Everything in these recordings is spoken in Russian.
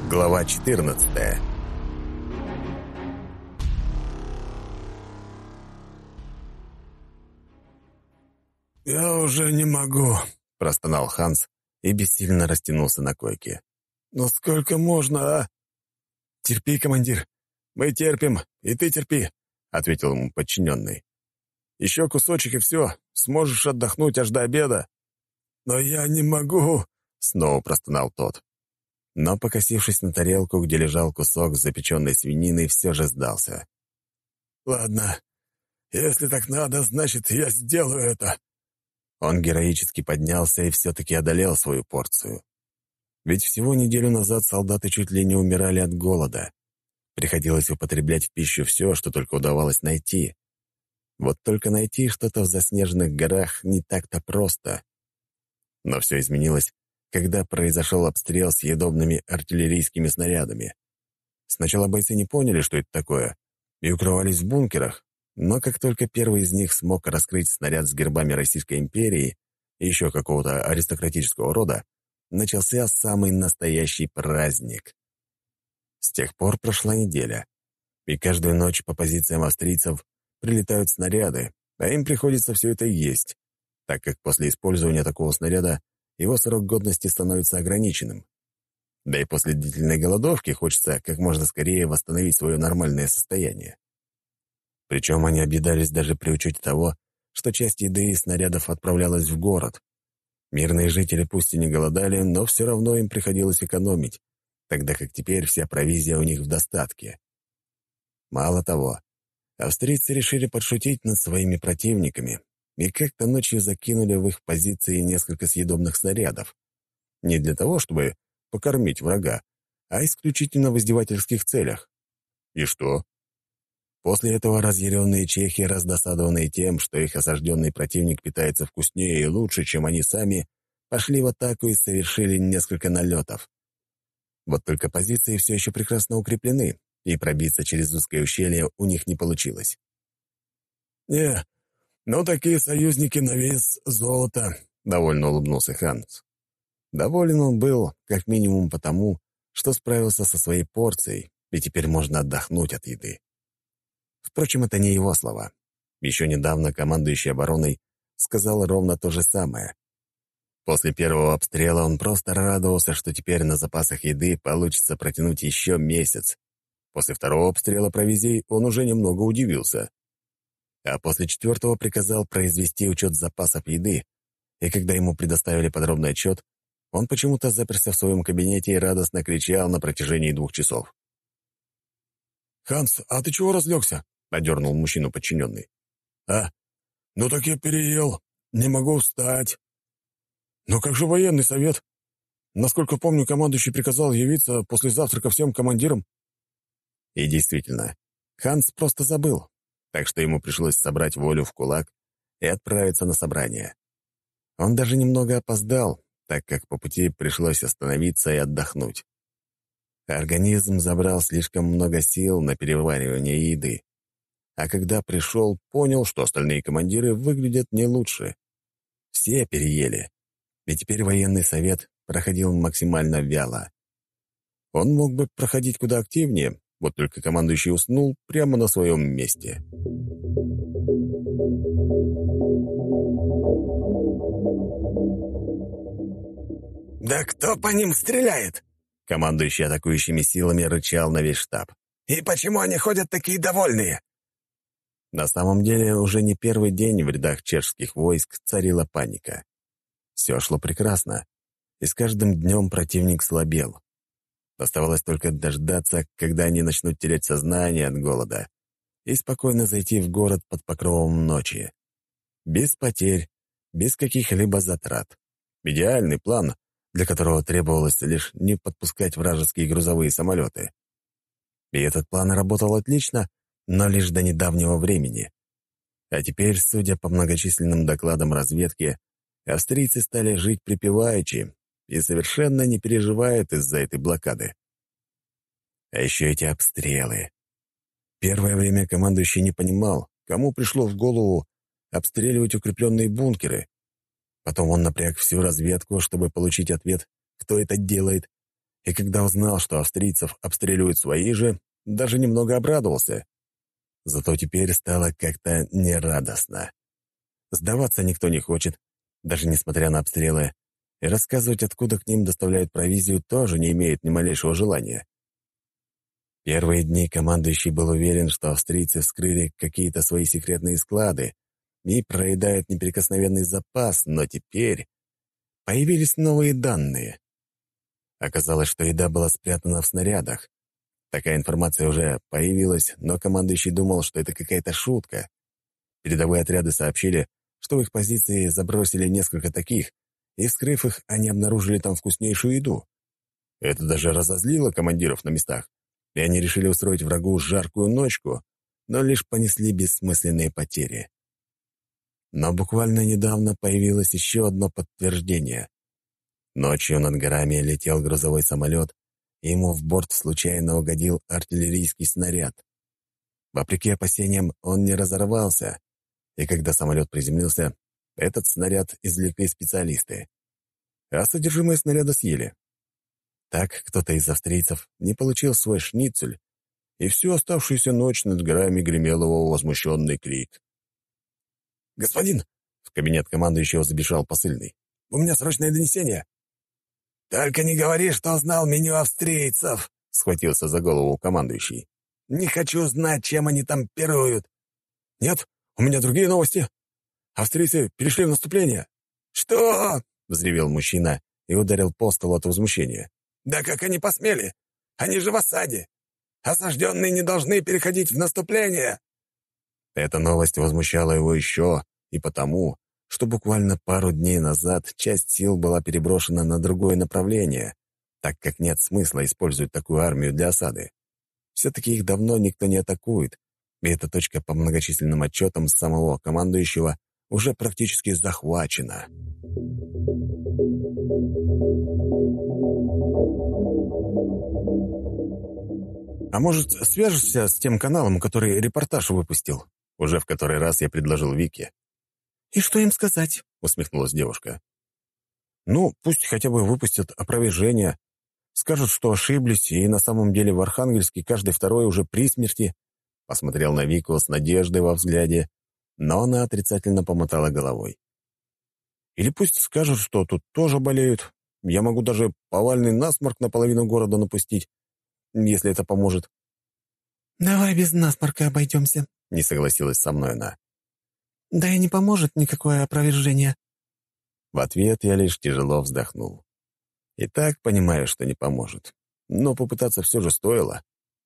Глава 14. «Я уже не могу», — Простонал Ханс и бессильно растянулся на койке. «Но сколько можно, а?» «Терпи, командир. Мы терпим, и ты терпи», — ответил ему подчиненный. «Еще кусочек и все. Сможешь отдохнуть аж до обеда». «Но я не могу», — снова простонал тот. Но, покосившись на тарелку, где лежал кусок запеченной свинины, все же сдался. «Ладно, если так надо, значит, я сделаю это». Он героически поднялся и все-таки одолел свою порцию. Ведь всего неделю назад солдаты чуть ли не умирали от голода. Приходилось употреблять в пищу все, что только удавалось найти. Вот только найти что-то в заснеженных горах не так-то просто. Но все изменилось, когда произошел обстрел с съедобными артиллерийскими снарядами. Сначала бойцы не поняли, что это такое, и укрывались в бункерах, но как только первый из них смог раскрыть снаряд с гербами Российской империи и еще какого-то аристократического рода, начался самый настоящий праздник. С тех пор прошла неделя, и каждую ночь по позициям австрийцев прилетают снаряды, а им приходится все это есть, так как после использования такого снаряда его срок годности становится ограниченным. Да и после длительной голодовки хочется как можно скорее восстановить свое нормальное состояние. Причем они объедались даже при учете того, что часть еды и снарядов отправлялась в город. Мирные жители пусть и не голодали, но все равно им приходилось экономить, тогда как теперь вся провизия у них в достатке. Мало того, австрийцы решили подшутить над своими противниками и как-то ночью закинули в их позиции несколько съедобных снарядов. Не для того, чтобы покормить врага, а исключительно в издевательских целях. И что? После этого разъяренные чехи, раздосадованные тем, что их осажденный противник питается вкуснее и лучше, чем они сами, пошли в атаку и совершили несколько налетов. Вот только позиции все еще прекрасно укреплены, и пробиться через узкое ущелье у них не получилось. «Не, ну такие союзники на вес золота», — довольно улыбнулся Ханс. Доволен он был, как минимум потому, что справился со своей порцией, и теперь можно отдохнуть от еды. Впрочем, это не его слова. Еще недавно командующий обороной сказал ровно то же самое. После первого обстрела он просто радовался, что теперь на запасах еды получится протянуть еще месяц. После второго обстрела провизией он уже немного удивился. А после четвертого приказал произвести учет запасов еды, и когда ему предоставили подробный отчет, он почему-то заперся в своем кабинете и радостно кричал на протяжении 2 часов. «Ханс, а ты чего разлегся?» — одернул мужчину подчиненный. «А, ну так я переел, не могу встать». «Но как же военный совет? Насколько помню, командующий приказал явиться после завтрака всем командирам». И действительно, Ханс просто забыл, так что ему пришлось собрать волю в кулак и отправиться на собрание. Он даже немного опоздал, так как по пути пришлось остановиться и отдохнуть. Организм забрал слишком много сил на переваривание еды. А когда пришел, понял, что остальные командиры выглядят не лучше. Все переели, и теперь военный совет проходил максимально вяло. Он мог бы проходить куда активнее, вот только командующий уснул прямо на своем месте. «Да кто по ним стреляет?» Командующий атакующими силами рычал на весь штаб. «И почему они ходят такие довольные?» На самом деле, уже не первый день в рядах чешских войск царила паника. Все шло прекрасно, и с каждым днем противник слабел. Оставалось только дождаться, когда они начнут терять сознание от голода, и спокойно зайти в город под покровом ночи. Без потерь, без каких-либо затрат. Идеальный план, для которого требовалось лишь не подпускать вражеские грузовые самолеты. И этот план работал отлично, но лишь до недавнего времени. А теперь, судя по многочисленным докладам разведки, австрийцы стали жить припеваючи и совершенно не переживают из-за этой блокады. А еще эти обстрелы. Первое время командующий не понимал, кому пришло в голову обстреливать укрепленные бункеры. Потом он напряг всю разведку, чтобы получить ответ, кто это делает, И когда узнал, что австрийцев обстреливают свои же, даже немного обрадовался. Зато теперь стало как-то нерадостно. Сдаваться никто не хочет, даже несмотря на обстрелы, и рассказывать, откуда к ним доставляют провизию, тоже не имеет ни малейшего желания. Первые дни командующий был уверен, что австрийцы вскрыли какие-то свои секретные склады и проедают неприкосновенный запас, но теперь появились новые данные. Оказалось, что еда была спрятана в снарядах. Такая информация уже появилась, но командующий думал, что это какая-то шутка. Передовые отряды сообщили, что в их позиции забросили несколько таких, и, вскрыв их, они обнаружили там вкуснейшую еду. Это даже разозлило командиров на местах, и они решили устроить врагу жаркую ночку, но лишь понесли бессмысленные потери. Но буквально недавно появилось еще одно подтверждение. Ночью над горами летел грузовой самолет, и ему в борт случайно угодил артиллерийский снаряд. Вопреки опасениям, он не разорвался, и когда самолет приземлился, этот снаряд извлекли специалисты. А содержимое снаряда съели. Так кто-то из австрийцев не получил свой шницель, и всю оставшуюся ночь над горами гремел его возмущенный крик. «Господин!» — в кабинет командующего забежал посыльный. «У меня срочное донесение!» «Только не говори, что узнал меню австрийцев!» — схватился за голову командующий. «Не хочу знать, чем они там пируют!» «Нет, у меня другие новости. Австрийцы перешли в наступление». «Что?» — взревел мужчина и ударил по столу от возмущения. «Да как они посмели? Они же в осаде! Осажденные не должны переходить в наступление!» Эта новость возмущала его еще и потому, что буквально пару дней назад часть сил была переброшена на другое направление, так как нет смысла использовать такую армию для осады. Все-таки их давно никто не атакует, и эта точка по многочисленным отчетам самого командующего уже практически захвачена. «А может, свяжешься с тем каналом, который репортаж выпустил?» Уже в который раз я предложил Вике. «И что им сказать?» — усмехнулась девушка. «Ну, пусть хотя бы выпустят опровержение. Скажут, что ошиблись, и на самом деле в Архангельске каждый второй уже при смерти». Посмотрел на Вику с надеждой во взгляде, но она отрицательно помотала головой. «Или пусть скажут, что тут тоже болеют. Я могу даже повальный насморк на половину города напустить, если это поможет». «Давай без насморка обойдемся», — не согласилась со мной она. «Да и не поможет никакое опровержение». В ответ я лишь тяжело вздохнул. И так понимаю, что не поможет. Но попытаться все же стоило.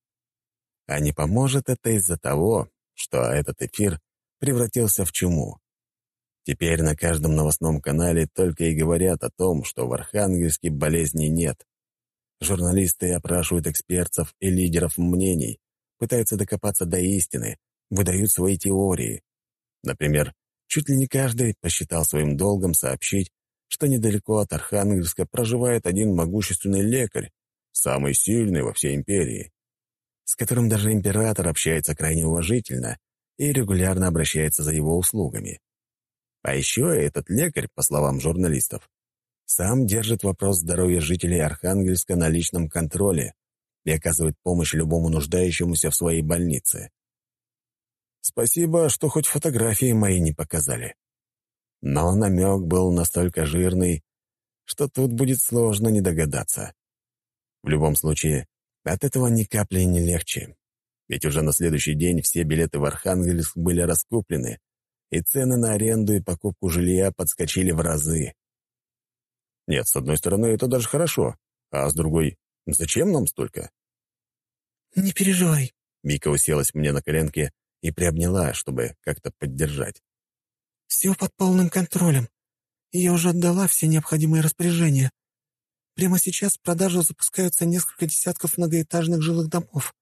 А не поможет это из-за того, что этот эфир превратился в чуму. Теперь на каждом новостном канале только и говорят о том, что в Архангельске болезней нет. Журналисты опрашивают экспертов и лидеров мнений, пытаются докопаться до истины, выдают свои теории. Например, чуть ли не каждый посчитал своим долгом сообщить, что недалеко от Архангельска проживает один могущественный лекарь, самый сильный во всей империи, с которым даже император общается крайне уважительно и регулярно обращается за его услугами. А еще этот лекарь, по словам журналистов, сам держит вопрос здоровья жителей Архангельска на личном контроле и оказывает помощь любому нуждающемуся в своей больнице. Спасибо, что хоть фотографии мои не показали. Но намек был настолько жирный, что тут будет сложно не догадаться. В любом случае, от этого ни капли не легче. Ведь уже на следующий день все билеты в Архангельск были раскуплены, и цены на аренду и покупку жилья подскочили в разы. Нет, с одной стороны, это даже хорошо, а с другой, зачем нам столько? «Не переживай». Вика уселась мне на коленке и приобняла, чтобы как-то поддержать. «Все под полным контролем. И я уже отдала все необходимые распоряжения. Прямо сейчас в продажу запускаются несколько десятков многоэтажных жилых домов».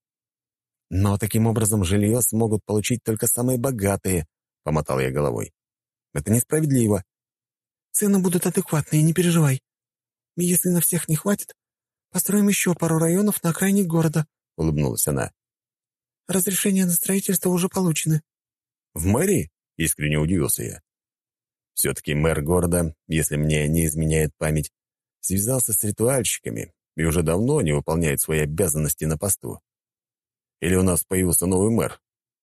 «Но таким образом жилье смогут получить только самые богатые», — помотал я головой. «Это несправедливо». «Цены будут адекватные, не переживай. И если на всех не хватит, построим еще пару районов на окраине города», — улыбнулась она. «Разрешения на строительство уже получены». «В мэрии?» — искренне удивился я. Все-таки мэр города, если мне не изменяет память, связался с ритуальщиками, и уже давно не выполняет свои обязанности на посту. Или у нас появился новый мэр?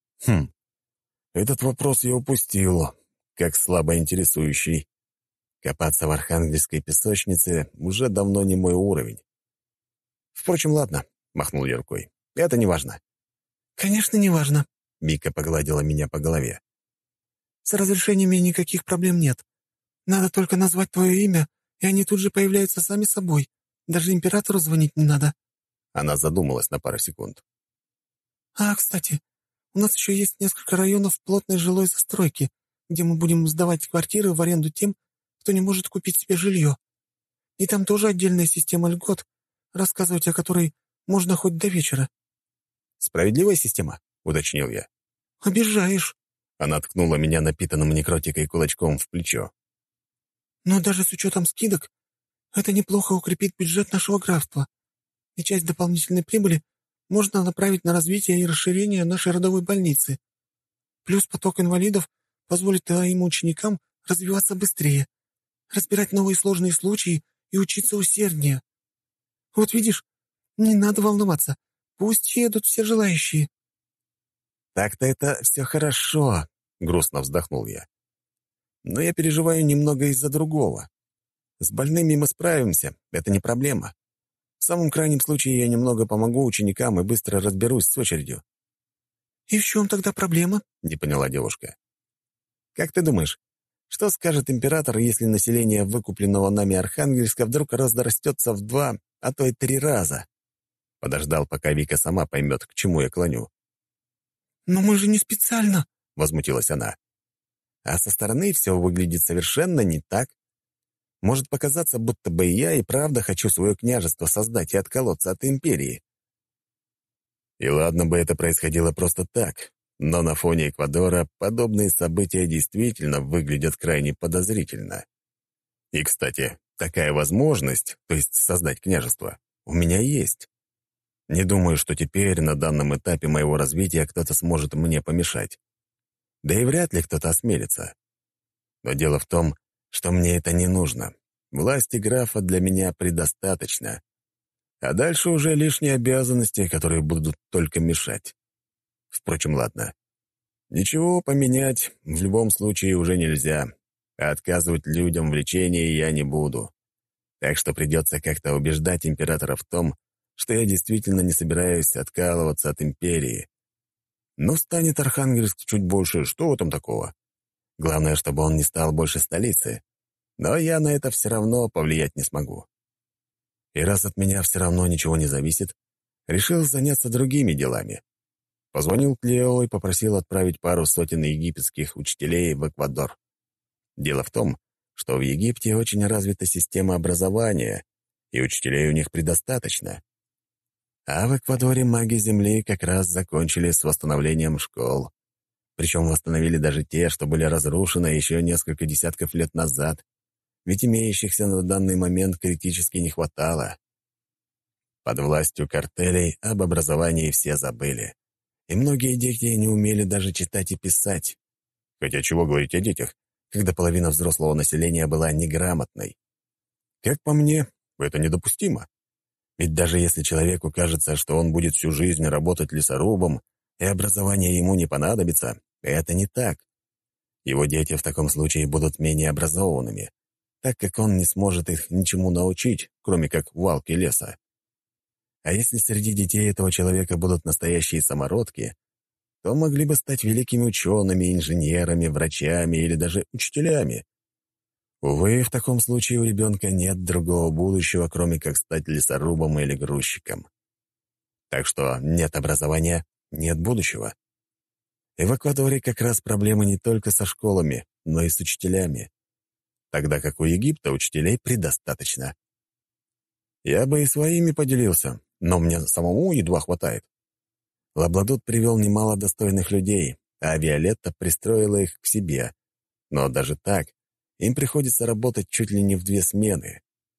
Этот вопрос я упустил, как слабо интересующий. Копаться в архангельской песочнице уже давно не мой уровень. Впрочем, ладно, махнул я рукой. Это не важно. «Конечно, не важно». Мика погладила меня по голове. «С разрешениями никаких проблем нет. Надо только назвать твое имя, и они тут же появляются сами собой. Даже императору звонить не надо». Она задумалась на пару секунд. Кстати, у нас еще есть несколько районов плотной жилой застройки, где мы будем сдавать квартиры в аренду тем, кто не может купить себе жилье. И там тоже отдельная система льгот, рассказывать о которой можно хоть до вечера». «Справедливая система?» — уточнил я. «Обижаешь». Она ткнула меня напитанным некротикой кулачком в плечо. «Но даже с учетом скидок, это неплохо укрепит бюджет нашего графства, и часть дополнительной прибыли можно направить на развитие и расширение нашей родовой больницы. Плюс поток инвалидов позволит твоим ученикам развиваться быстрее, разбирать новые сложные случаи и учиться усерднее. Вот видишь, не надо волноваться, пусть едут все желающие». «Так-то это все хорошо», — грустно вздохнул я. «Но я переживаю немного из-за другого. С больными мы справимся, это не проблема. В самом крайнем случае я немного помогу ученикам и быстро разберусь с очередью». «И в чем тогда проблема?» — не поняла девушка. «Как ты думаешь, что скажет император, если население выкупленного нами Архангельска вдруг разрастется в 2, а то и 3 раза?» Подождал, пока Вика сама поймет, к чему я клоню. «Но мы же не специально», — возмутилась она. «А со стороны все выглядит совершенно не так. Может показаться, будто бы я и правда хочу свое княжество создать и отколоться от империи. И ладно бы это происходило просто так, но на фоне Эквадора подобные события действительно выглядят крайне подозрительно. И, кстати, такая возможность, то есть создать княжество, у меня есть. Не думаю, что теперь, на данном этапе моего развития, кто-то сможет мне помешать. Да и вряд ли кто-то осмелится. Но дело в том, что мне это не нужно. Власти графа для меня предостаточно. А дальше уже лишние обязанности, которые будут только мешать. Впрочем, ладно. Ничего поменять в любом случае уже нельзя, а отказывать людям в лечении я не буду. Так что придется как-то убеждать императора в том, что я действительно не собираюсь откалываться от империи. Ну, станет Архангельск чуть больше, что в этом такого? Главное, чтобы он не стал больше столицы. Но я на это все равно повлиять не смогу. И раз от меня все равно ничего не зависит, решил заняться другими делами. Позвонил Клео и попросил отправить пару сотен египетских учителей в Эквадор. Дело в том, что в Египте очень развита система образования, и учителей у них предостаточно. А в Эквадоре маги Земли как раз закончили с восстановлением школ. Причем восстановили даже те, что были разрушены еще несколько десятков лет назад, ведь имеющихся на данный момент критически не хватало. Под властью картелей об образовании все забыли. И многие дети не умели даже читать и писать. Хотя чего говорить о детях, когда половина взрослого населения была неграмотной? Как по мне, это недопустимо. Ведь даже если человеку кажется, что он будет всю жизнь работать лесорубом, и образование ему не понадобится, это не так. Его дети в таком случае будут менее образованными, так как он не сможет их ничему научить, кроме как валки леса. А если среди детей этого человека будут настоящие самородки, то могли бы стать великими учеными, инженерами, врачами или даже учителями. Увы, в таком случае у ребенка нет другого будущего, кроме как стать лесорубом или грузчиком. Так что нет образования — нет будущего. И в Эквадоре как раз проблемы не только со школами, но и с учителями. Тогда как у Египта учителей предостаточно. Я бы и своими поделился, но мне самому едва хватает. Лабладут привел немало достойных людей, а Виолетта пристроила их к себе. Но даже так им приходится работать чуть ли не в 2 смены.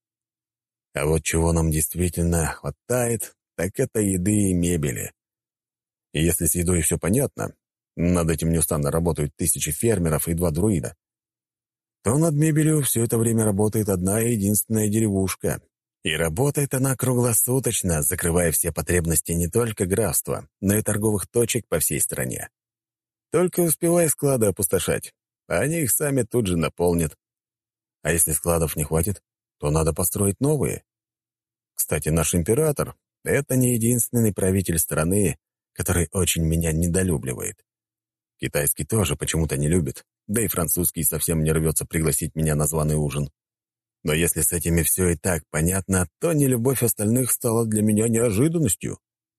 А вот чего нам действительно хватает, так это еды и мебели. И если с едой все понятно, над этим неустанно работают 1000 фермеров и 2 друида, то над мебелью все это время работает одна единственная деревушка, И работает она круглосуточно, закрывая все потребности не только графства, но и торговых точек по всей стране. Только успевай склады опустошать, а они их сами тут же наполнят. А если складов не хватит, то надо построить новые. Кстати, наш император — это не единственный правитель страны, который очень меня недолюбливает. Китайский тоже почему-то не любит, да и французский совсем не рвется пригласить меня на званый ужин. Но если с этими все и так понятно, то нелюбовь остальных стала для меня неожиданностью.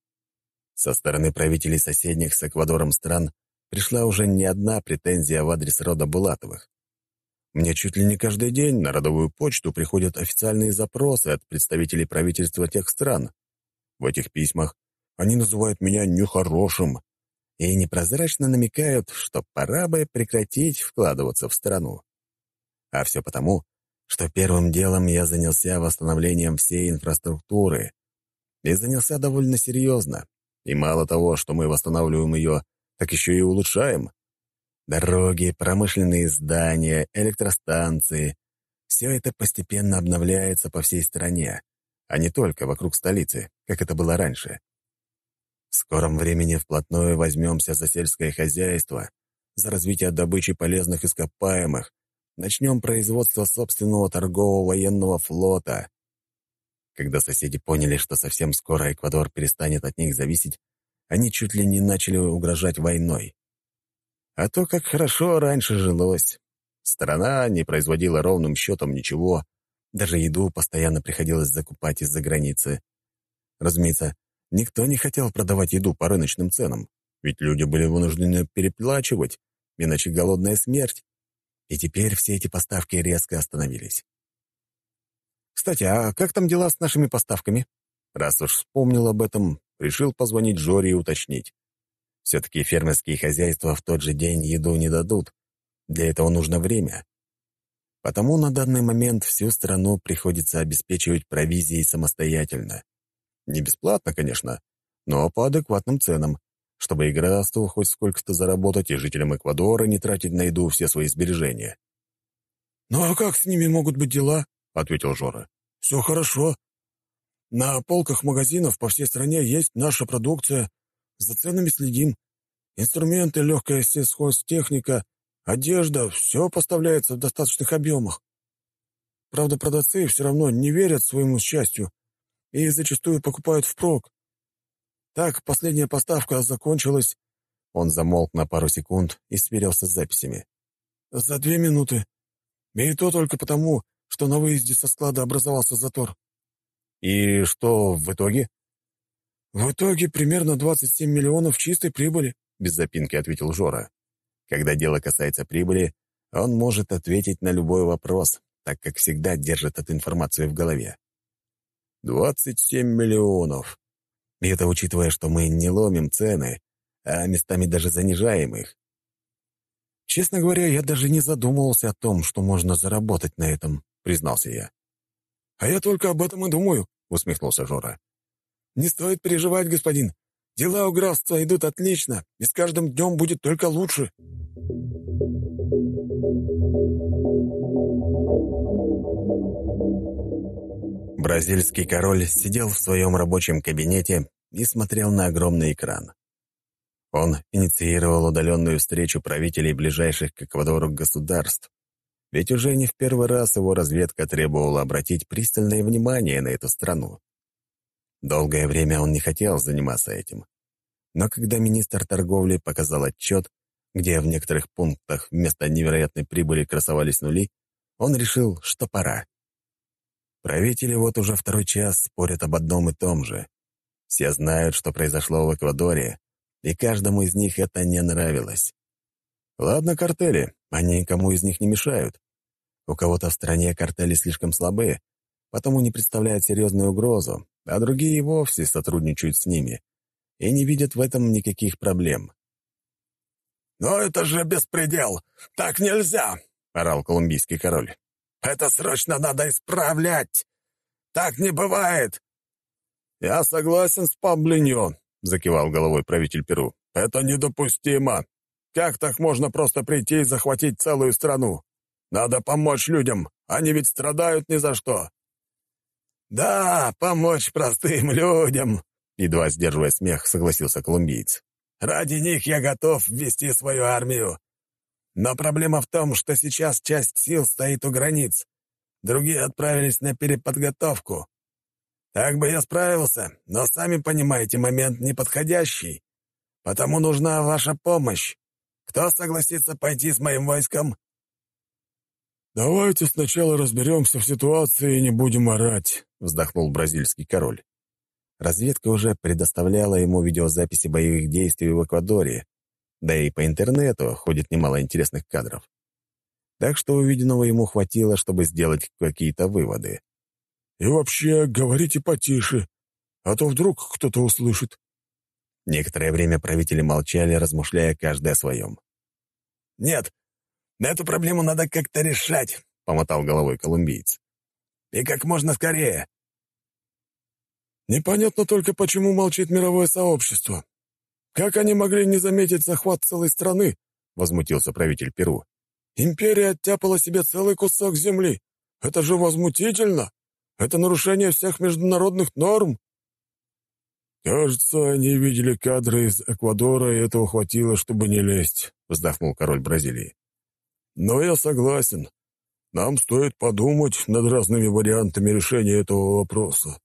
Со стороны правителей соседних с Эквадором стран пришла уже не одна претензия в адрес рода Булатовых. Мне чуть ли не каждый день на родовую почту приходят официальные запросы от представителей правительства тех стран. В этих письмах они называют меня нехорошим и непрозрачно намекают, что пора бы прекратить вкладываться в страну. А все потому, что первым делом я занялся восстановлением всей инфраструктуры. И занялся довольно серьезно. И мало того, что мы восстанавливаем ее, так еще и улучшаем. Дороги, промышленные здания, электростанции — все это постепенно обновляется по всей стране, а не только вокруг столицы, как это было раньше. В скором времени вплотную возьмемся за сельское хозяйство, за развитие добычи полезных ископаемых, начнем производство собственного торгового военного флота. Когда соседи поняли, что совсем скоро Эквадор перестанет от них зависеть, они чуть ли не начали угрожать войной. А то, как хорошо раньше жилось. Страна не производила ровным счетом ничего, даже еду постоянно приходилось закупать из-за границы. Разумеется, никто не хотел продавать еду по рыночным ценам, ведь люди были вынуждены переплачивать, иначе голодная смерть. И теперь все эти поставки резко остановились. Кстати, а как там дела с нашими поставками? Раз уж вспомнил об этом, решил позвонить Жоре и уточнить. Все-таки фермерские хозяйства в тот же день еду не дадут. Для этого нужно время. Потому на данный момент всю страну приходится обеспечивать провизией самостоятельно. Не бесплатно, конечно, но по адекватным ценам, чтобы и графству хоть сколько-то заработать, и жителям Эквадора не тратить на еду все свои сбережения. «Ну а как с ними могут быть дела?» — ответил Жора. «Все хорошо. На полках магазинов по всей стране есть наша продукция. За ценами следим. Инструменты, легкая сельхозтехника, одежда — все поставляется в достаточных объемах. Правда, продавцы все равно не верят своему счастью и зачастую покупают впрок. Так, последняя поставка закончилась». Он замолк на пару секунд и сверился с записями. «За 2 минуты. И то только потому, что на выезде со склада образовался затор». «И что в итоге?» «В итоге примерно 27 миллионов чистой прибыли», — без запинки ответил Жора. Когда дело касается прибыли, он может ответить на любой вопрос, так как всегда держит эту информацию в голове. 27 миллионов. И это учитывая, что мы не ломим цены, а местами даже занижаем их. «Честно говоря, я даже не задумывался о том, что можно заработать на этом», — признался я. «А я только об этом и думаю», — усмехнулся Жора. «Не стоит переживать, господин. Дела у графства идут отлично, и с каждым днем будет только лучше». Бразильский король сидел в своем рабочем кабинете и смотрел на огромный экран. Он инициировал удаленную встречу правителей ближайших к Эквадору государств, ведь уже не в первый раз его разведка требовала обратить пристальное внимание на эту страну. Долгое время он не хотел заниматься этим. Но когда министр торговли показал отчет, где в некоторых пунктах вместо невероятной прибыли красовались нули, он решил, что пора. Правители вот уже второй час спорят об одном и том же. Все знают, что произошло в Эквадоре, и каждому из них это не нравилось. Ладно, картели, они никому из них не мешают. У кого-то в стране картели слишком слабы, потому не представляют серьезную угрозу, а другие и вовсе сотрудничают с ними и не видят в этом никаких проблем. «Но это же беспредел! Так нельзя!» — орал колумбийский король. «Это срочно надо исправлять! Так не бывает!» «Я согласен с Паблиньо», — закивал головой правитель Перу. «Это недопустимо! Как так можно просто прийти и захватить целую страну? Надо помочь людям, они ведь страдают ни за что!» «Да, помочь простым людям», — едва сдерживая смех, согласился колумбиец. «Ради них я готов ввести свою армию. Но проблема в том, что сейчас часть сил стоит у границ. Другие отправились на переподготовку. Так бы я справился, но сами понимаете, момент неподходящий. Потому нужна ваша помощь. Кто согласится пойти с моим войском?» «Давайте сначала разберемся в ситуации и не будем орать», — вздохнул бразильский король. Разведка уже предоставляла ему видеозаписи боевых действий в Эквадоре, да и по интернету ходит немало интересных кадров. Так что увиденного ему хватило, чтобы сделать какие-то выводы. «И вообще, говорите потише, а то вдруг кто-то услышит». Некоторое время правители молчали, размышляя каждый о своем. «Нет, эту проблему надо как-то решать», — помотал головой колумбиец. «И как можно скорее». «Непонятно только, почему молчит мировое сообщество. Как они могли не заметить захват целой страны?» — возмутился правитель Перу. «Империя оттяпала себе целый кусок земли. Это же возмутительно! Это нарушение всех международных норм!» «Кажется, они видели кадры из Эквадора, и этого хватило, чтобы не лезть», — вздохнул король Бразилии. «Но я согласен. Нам стоит подумать над разными вариантами решения этого вопроса».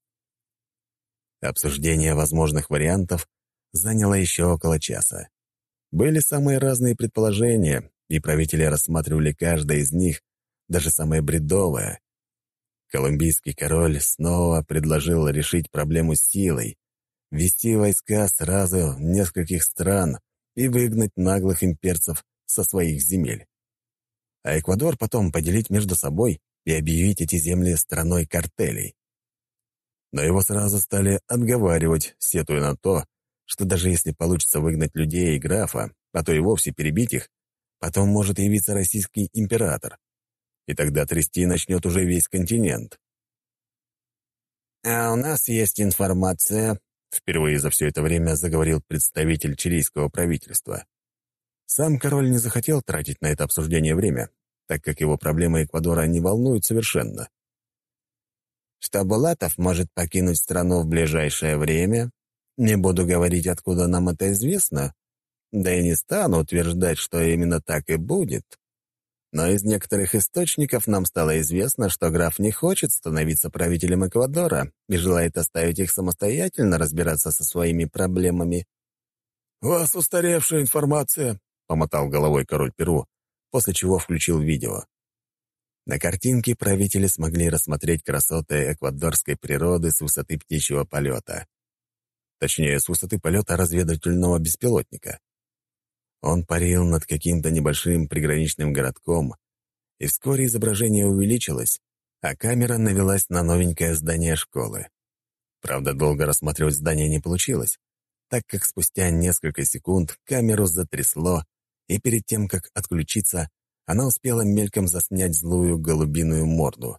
Обсуждение возможных вариантов заняло еще около часа. Были самые разные предположения, и правители рассматривали каждое из них, даже самое бредовое. Колумбийский король снова предложил решить проблему силой, ввести войска сразу в нескольких стран и выгнать наглых имперцев со своих земель. А Эквадор потом поделить между собой и объявить эти земли страной картелей. Но его сразу стали отговаривать, сетуя на то, что даже если получится выгнать людей и графа, а то и вовсе перебить их, потом может явиться российский император. И тогда трясти начнет уже весь континент. «А у нас есть информация», — впервые за все это время заговорил представитель чилийского правительства. Сам король не захотел тратить на это обсуждение время, так как его проблемы Эквадора не волнуют совершенно. «Что Булатов может покинуть страну в ближайшее время, не буду говорить, откуда нам это известно, да и не стану утверждать, что именно так и будет. Но из некоторых источников нам стало известно, что граф не хочет становиться правителем Эквадора и желает оставить их самостоятельно разбираться со своими проблемами». «У вас устаревшая информация», — помотал головой король Перу, после чего включил видео. На картинке правители смогли рассмотреть красоты эквадорской природы с высоты птичьего полета. Точнее, с высоты полета разведывательного беспилотника. Он парил над каким-то небольшим приграничным городком, и вскоре изображение увеличилось, а камера навелась на новенькое здание школы. Правда, долго рассматривать здание не получилось, так как спустя несколько секунд камеру затрясло, и перед тем, как отключиться, она успела мельком заснять злую голубиную морду.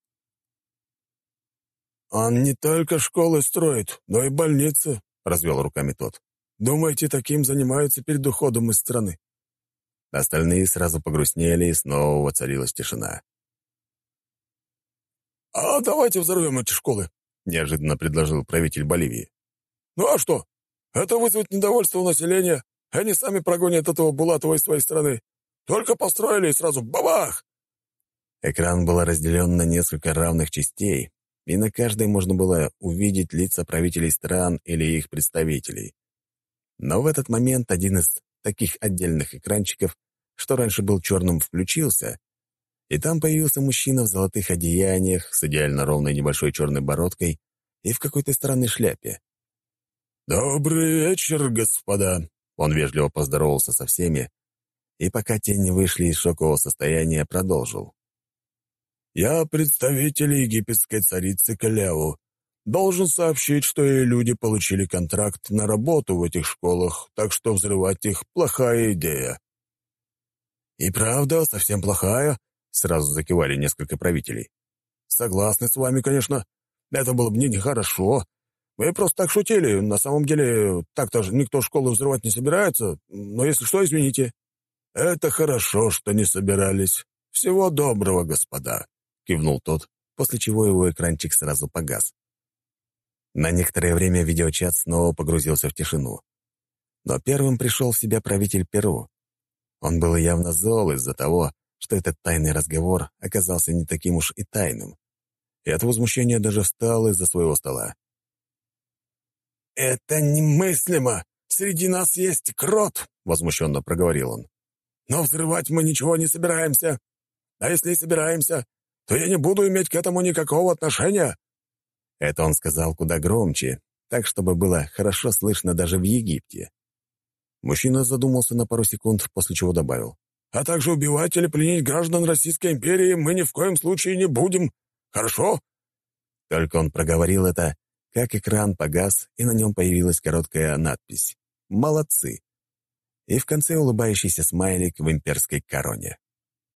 «Он не только школы строит, но и больницы», — развел руками тот. «Думаете, таким занимаются перед уходом из страны?» Остальные сразу погрустнели, и снова воцарилась тишина. «А давайте взорвем эти школы», — неожиданно предложил правитель Боливии. «Ну а что? Это вызовет недовольство у населения. Они сами прогонят этого Булатова из своей страны. Только построили и сразу бабах!» Экран был разделен на несколько равных частей, и на каждой можно было увидеть лица правителей стран или их представителей. Но в этот момент один из таких отдельных экранчиков, что раньше был черным, включился, и там появился мужчина в золотых одеяниях с идеально ровной небольшой черной бородкой и в какой-то странной шляпе. «Добрый вечер, господа!» Он вежливо поздоровался со всеми, и пока те не вышли из шокового состояния, продолжил. «Я представитель египетской царицы Калеу. Должен сообщить, что и люди получили контракт на работу в этих школах, так что взрывать их — плохая идея». «И правда, совсем плохая?» — сразу закивали несколько правителей. «Согласны с вами, конечно. Это было бы нехорошо. Мы просто так шутили. На самом деле, так-то же никто школу взрывать не собирается. Но если что, извините». «Это хорошо, что не собирались. Всего доброго, господа», — кивнул тот после чего его экранчик сразу погас. На некоторое время видеочат снова погрузился в тишину. Но первым пришел в себя правитель Перу. Он был явно зол из-за того, что этот тайный разговор оказался не таким уж и тайным. И от возмущения даже встал из-за своего стола. «Это немыслимо! Среди нас есть крот!» — возмущенно проговорил он. «Но взрывать мы ничего не собираемся. А если и собираемся, то я не буду иметь к этому никакого отношения». Это он сказал куда громче, так, чтобы было хорошо слышно даже в Египте. Мужчина задумался на пару секунд, после чего добавил. «А также убивать или пленить граждан Российской империи мы ни в коем случае не будем. Хорошо?» Только он проговорил это, как экран погас, и на нем появилась короткая надпись «Молодцы» и в конце улыбающийся смайлик в имперской короне.